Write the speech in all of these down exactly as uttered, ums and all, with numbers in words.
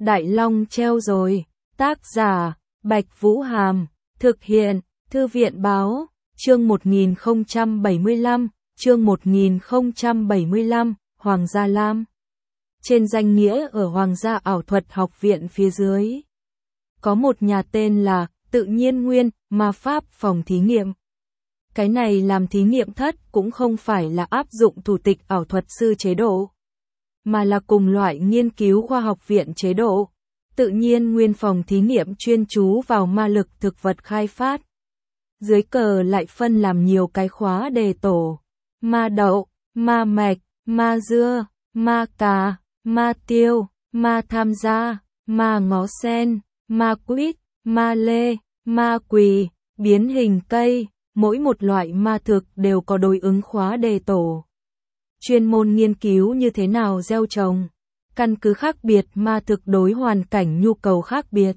Đại Long treo rồi, tác giả, Bạch Vũ Hàm, thực hiện, Thư viện báo, chương một nghìn không trăm bảy mươi lăm, chương một nghìn không trăm bảy mươi lăm, Hoàng gia Lam. Trên danh nghĩa ở Hoàng gia ảo thuật học viện phía dưới, có một nhà tên là Tự nhiên Nguyên, ma pháp phòng thí nghiệm. Cái này làm thí nghiệm thất cũng không phải là áp dụng thủ tịch ảo thuật sư chế độ, mà là cùng loại nghiên cứu khoa học viện chế độ. Tự nhiên Nguyên phòng thí nghiệm chuyên chú vào ma lực thực vật khai phát. Dưới cờ lại phân làm nhiều cái khóa đề tổ: ma đậu, ma mạch, ma dưa, ma cà, ma tiêu, ma tham gia, ma ngó sen, ma quýt, ma lê, ma quỳ, biến hình cây. Mỗi một loại ma thực đều có đối ứng khóa đề tổ. Chuyên môn nghiên cứu như thế nào gieo trồng, căn cứ khác biệt ma thực đối hoàn cảnh nhu cầu khác biệt.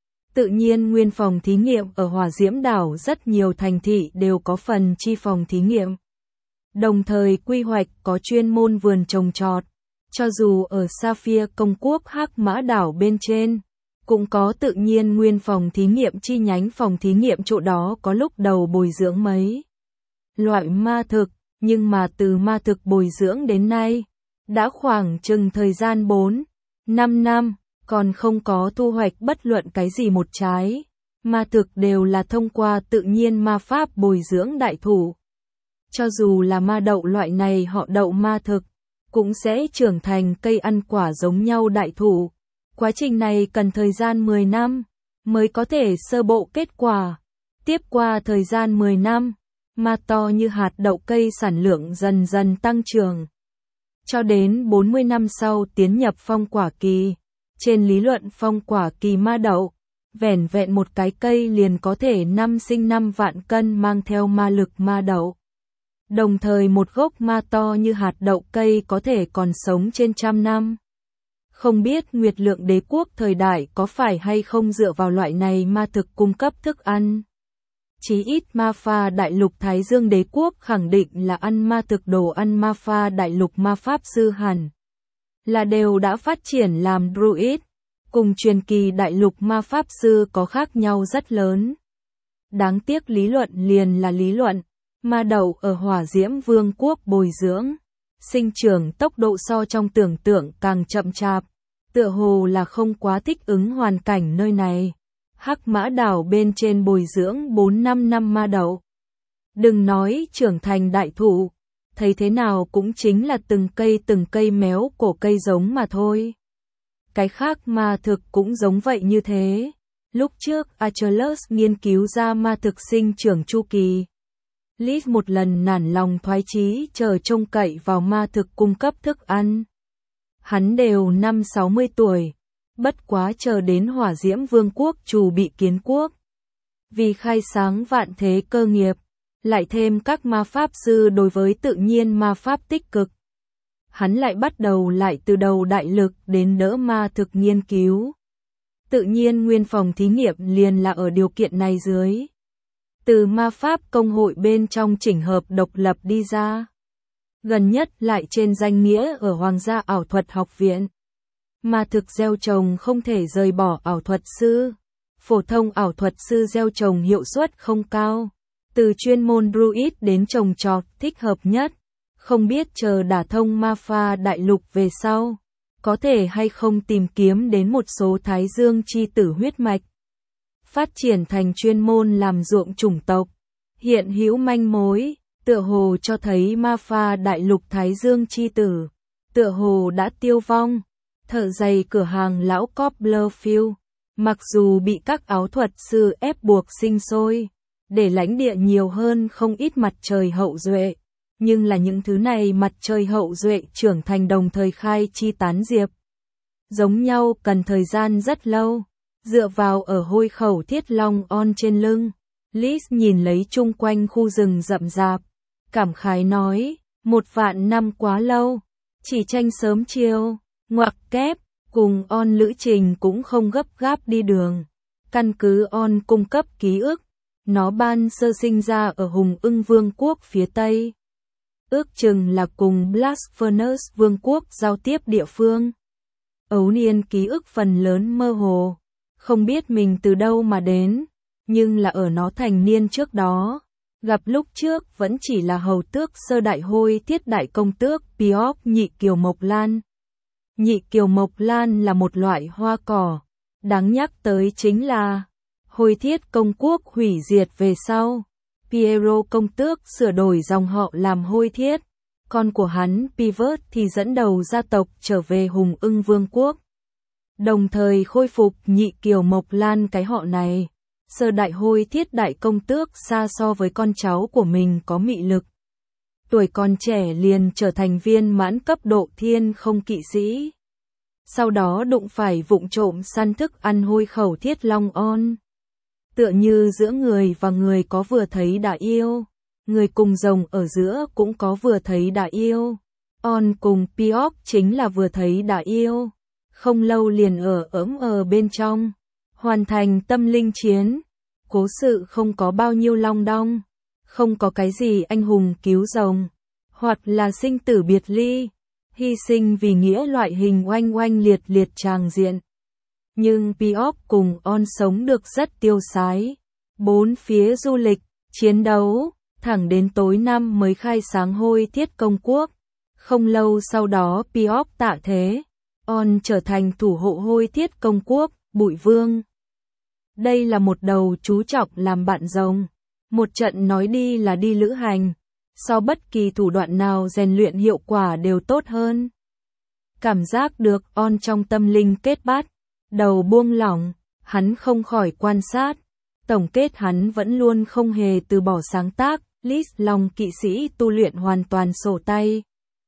Tự nhiên Nguyên phòng thí nghiệm ở Hỏa Diễm đảo rất nhiều thành thị đều có phần chi phòng thí nghiệm. Đồng thời quy hoạch có chuyên môn vườn trồng trọt. Cho dù ở Sapphire công quốc Hắc Mã đảo bên trên, cũng có tự nhiên Nguyên phòng thí nghiệm chi nhánh phòng thí nghiệm, chỗ đó có lúc đầu bồi dưỡng mấy loại ma thực, nhưng mà từ ma thực bồi dưỡng đến nay, đã khoảng chừng thời gian bốn, năm năm, còn không có thu hoạch bất luận cái gì một trái. Ma thực đều là thông qua tự nhiên ma pháp bồi dưỡng đại thụ. Cho dù là ma đậu loại này họ đậu ma thực, cũng sẽ trưởng thành cây ăn quả giống nhau đại thụ. Quá trình này cần thời gian mười năm, mới có thể sơ bộ kết quả. Tiếp qua thời gian mười năm, ma to như hạt đậu cây sản lượng dần dần tăng trưởng. Cho đến bốn mươi năm sau tiến nhập phong quả kỳ. Trên lý luận phong quả kỳ ma đậu, vẻn vẹn một cái cây liền có thể năm sinh năm vạn cân mang theo ma lực ma đậu. Đồng thời một gốc ma to như hạt đậu cây có thể còn sống trên trăm năm. Không biết Nguyệt Lượng đế quốc thời đại có phải hay không dựa vào loại này ma thực cung cấp thức ăn. Chí ít Ma Pha đại lục Thái Dương đế quốc khẳng định là ăn ma thực đồ ăn. Ma Pha đại lục ma pháp sư hẳn là đều đã phát triển làm druid, cùng truyền kỳ đại lục ma pháp sư có khác nhau rất lớn. Đáng tiếc lý luận liền là lý luận, ma đậu ở Hỏa Diễm Vương quốc bồi dưỡng, sinh trưởng tốc độ so trong tưởng tượng càng chậm chạp, tựa hồ là không quá thích ứng hoàn cảnh nơi này. Hắc Mã đảo bên trên bồi dưỡng bốn năm năm ma đậu. Đừng nói trưởng thành đại thụ, thấy thế nào cũng chính là từng cây từng cây méo cổ cây giống mà thôi. Cái khác ma thực cũng giống vậy như thế. Lúc trước Achilles nghiên cứu ra ma thực sinh trưởng chu kỳ. Liz một lần nản lòng thoái chí chờ trông cậy vào ma thực cung cấp thức ăn. Hắn đều năm sáu mươi tuổi, bất quá chờ đến Hỏa Diễm Vương quốc chủ bị kiến quốc. Vì khai sáng vạn thế cơ nghiệp, lại thêm các ma pháp sư đối với tự nhiên ma pháp tích cực. Hắn lại bắt đầu lại từ đầu đại lực đến đỡ ma thực nghiên cứu. Tự nhiên Nguyên phòng thí nghiệm liền là ở điều kiện này dưới. Từ ma pháp công hội bên trong chỉnh hợp độc lập đi ra. Gần nhất lại trên danh nghĩa ở Hoàng gia ảo thuật học viện. Ma thực gieo trồng không thể rời bỏ ảo thuật sư. Phổ thông ảo thuật sư gieo trồng hiệu suất không cao. Từ chuyên môn druid đến trồng trọt thích hợp nhất. Không biết chờ đả thông Ma Pha đại lục về sau, có thể hay không tìm kiếm đến một số Thái Dương chi tử huyết mạch. Phát triển thành chuyên môn làm ruộng chủng tộc. Hiện hữu manh mối, tựa hồ cho thấy Ma Pha đại lục Thái Dương chi tử, tựa hồ đã tiêu vong. Thợ giày cửa hàng lão Copperfield, mặc dù bị các áo thuật sư ép buộc sinh sôi, để lãnh địa nhiều hơn không ít mặt trời hậu duệ, nhưng là những thứ này mặt trời hậu duệ trưởng thành đồng thời khai chi tán diệp. Giống nhau cần thời gian rất lâu, dựa vào ở hôi khẩu thiết long on trên lưng. Liz nhìn lấy chung quanh khu rừng rậm rạp, cảm khái nói, một vạn năm quá lâu, chỉ tranh sớm chiều. Ngoặc kép, cùng on lữ trình cũng không gấp gáp đi đường. Căn cứ on cung cấp ký ức, nó ban sơ sinh ra ở Hùng Ưng Vương quốc phía Tây. Ước chừng là cùng Blast Furnace Vương quốc giao tiếp địa phương. ấu niên ký ức phần lớn mơ hồ, không biết mình từ đâu mà đến, nhưng là ở nó thành niên trước đó, gặp lúc trước vẫn chỉ là hầu tước sơ đại hôi thiết đại công tước Piop nhị kiều mộc lan. Nhị kiều mộc lan là một loại hoa cỏ, đáng nhắc tới chính là hôi thiết công quốc hủy diệt về sau, Piero công tước sửa đổi dòng họ làm hôi thiết, con của hắn Pivert thì dẫn đầu gia tộc trở về Hùng Ưng Vương quốc. Đồng thời khôi phục nhị kiều mộc lan cái họ này, sơ đại hôi thiết đại công tước xa so với con cháu của mình có mị lực. Tuổi còn trẻ liền trở thành viên mãn cấp độ thiên không kỵ sĩ. Sau đó đụng phải vụng trộm săn thức ăn hôi khẩu thiết long on. Tựa như giữa người và người có vừa thấy đã yêu, người cùng rồng ở giữa cũng có vừa thấy đã yêu. On cùng Piop chính là vừa thấy đã yêu, không lâu liền ở ấm ở bên trong, hoàn thành tâm linh chiến. Cố sự không có bao nhiêu long đong, không có cái gì anh hùng cứu rồng, hoặc là sinh tử biệt ly, hy sinh vì nghĩa loại hình oanh oanh liệt liệt tràng diện. Nhưng Piop cùng On sống được rất tiêu sái, bốn phía du lịch, chiến đấu, thẳng đến tối năm mới khai sáng hôi thiết công quốc. Không lâu sau đó Piop tạ thế, On trở thành thủ hộ hôi thiết công quốc, Bụi Vương. Đây là một đầu chú trọng làm bạn rồng, một trận nói đi là đi lữ hành, so bất kỳ thủ đoạn nào rèn luyện hiệu quả đều tốt hơn. Cảm giác được On trong tâm linh kết bát, đầu buông lỏng, hắn không khỏi quan sát, tổng kết hắn vẫn luôn không hề từ bỏ sáng tác, list long kỵ sĩ tu luyện hoàn toàn sổ tay.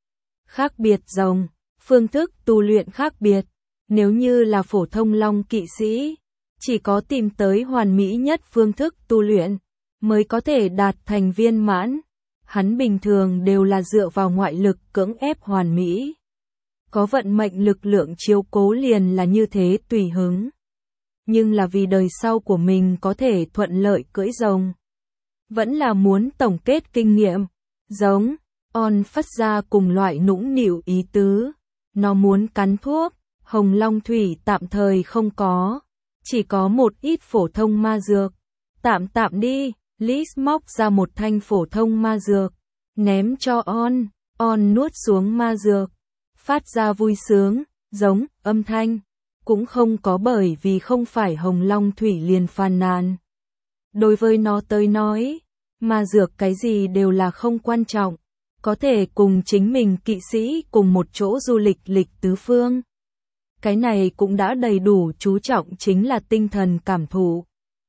Khác biệt rồng, phương thức tu luyện khác biệt, nếu như là phổ thông long kỵ sĩ, chỉ có tìm tới hoàn mỹ nhất phương thức tu luyện, mới có thể đạt thành viên mãn. Hắn bình thường đều là dựa vào ngoại lực cưỡng ép hoàn mỹ. Có vận mệnh lực lượng chiếu cố liền là như thế tùy hứng. Nhưng là vì đời sau của mình có thể thuận lợi cưỡi rồng. Vẫn là muốn tổng kết kinh nghiệm. Giống, On phát ra cùng loại nũng nịu ý tứ. Nó muốn cắn thuốc, hồng long thủy tạm thời không có. Chỉ có một ít phổ thông ma dược. Tạm tạm đi, Liz móc ra một thanh phổ thông ma dược. Ném cho On, On nuốt xuống ma dược. Phát ra vui sướng, giống, âm thanh. Cũng không có bởi vì không phải hồng long thủy liền phàn nàn. Đối với nó tới nói, ma dược cái gì đều là không quan trọng. Có thể cùng chính mình kỵ sĩ cùng một chỗ du lịch lịch tứ phương. Cái này cũng đã đầy đủ chú trọng chính là tinh thần cảm thụ,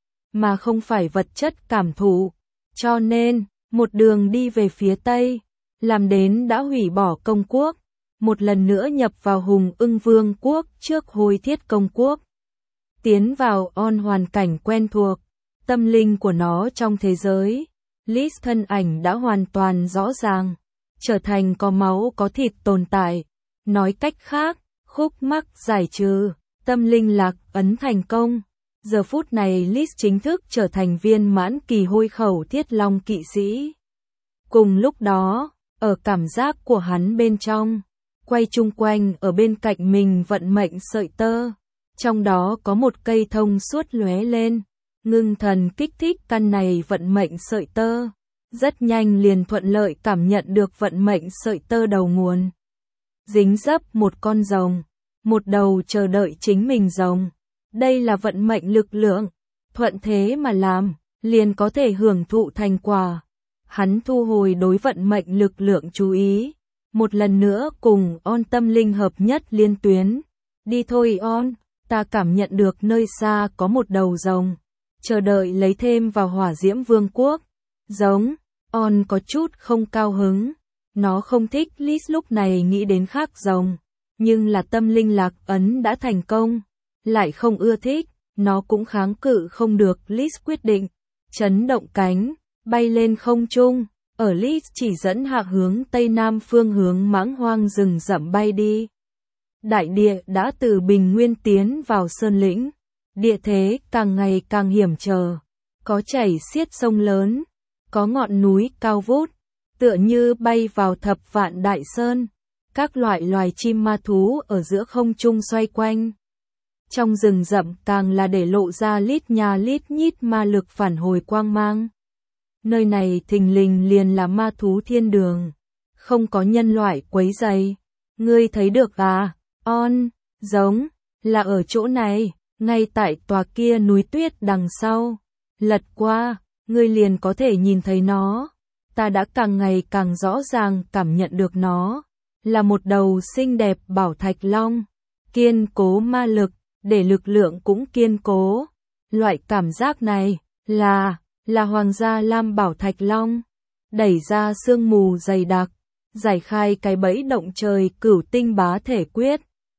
mà không phải vật chất cảm thụ. Cho nên, một đường đi về phía Tây, làm đến đã hủy bỏ công quốc, một lần nữa nhập vào Hùng Ưng Vương quốc trước hôi thiết công quốc. Tiến vào On hoàn cảnh quen thuộc, tâm linh của nó trong thế giới, Liz thân ảnh đã hoàn toàn rõ ràng, trở thành có máu có thịt tồn tại. Nói cách khác, khúc mắc giải trừ, tâm linh lạc ấn thành công. Giờ phút này Liz chính thức trở thành viên mãn kỳ hôi khẩu thiết long kỵ sĩ. Cùng lúc đó, ở cảm giác của hắn bên trong, quay chung quanh ở bên cạnh mình vận mệnh sợi tơ. Trong đó có một cây thông suốt lóe lên, ngưng thần kích thích căn này vận mệnh sợi tơ. Rất nhanh liền thuận lợi cảm nhận được vận mệnh sợi tơ đầu nguồn. Dính dấp một con rồng, một đầu chờ đợi chính mình rồng. Đây là vận mệnh lực lượng, thuận thế mà làm, liền có thể hưởng thụ thành quả. Hắn thu hồi đối vận mệnh lực lượng chú ý, một lần nữa cùng On tâm linh hợp nhất liên tuyến. Đi thôi On, ta cảm nhận được nơi xa có một đầu rồng, chờ đợi lấy thêm vào hỏa diễm vương quốc. Giống, On có chút không cao hứng, nó không thích Liz lúc này nghĩ đến khác rồng, nhưng là tâm linh lạc ấn đã thành công, lại không ưa thích, nó cũng kháng cự không được. Liz quyết định, chấn động cánh, bay lên không trung, ở Liz chỉ dẫn hạ hướng tây nam phương hướng mãng hoang rừng rậm bay đi. Đại địa đã từ bình nguyên tiến vào sơn lĩnh, địa thế càng ngày càng hiểm trở, có chảy xiết sông lớn, có ngọn núi cao vút, tựa như bay vào thập vạn đại sơn. các loại loài chim ma thú ở giữa không trung xoay quanh. Trong rừng rậm càng là để lộ ra lít nha lít nhít ma lực phản hồi quang mang. Nơi này thình lình liền là ma thú thiên đường, không có nhân loại quấy rầy. Ngươi thấy được à? On, giống là ở chỗ này, ngay tại tòa kia núi tuyết đằng sau. Lật qua, ngươi liền có thể nhìn thấy nó. Ta đã càng ngày càng rõ ràng cảm nhận được nó là một đầu xinh đẹp bảo thạch long, kiên cố ma lực, để lực lượng cũng kiên cố. Loại cảm giác này là là hoàng gia lam bảo thạch long, đẩy ra sương mù dày đặc, giải khai cái bẫy động trời cửu tinh bá thể quyết.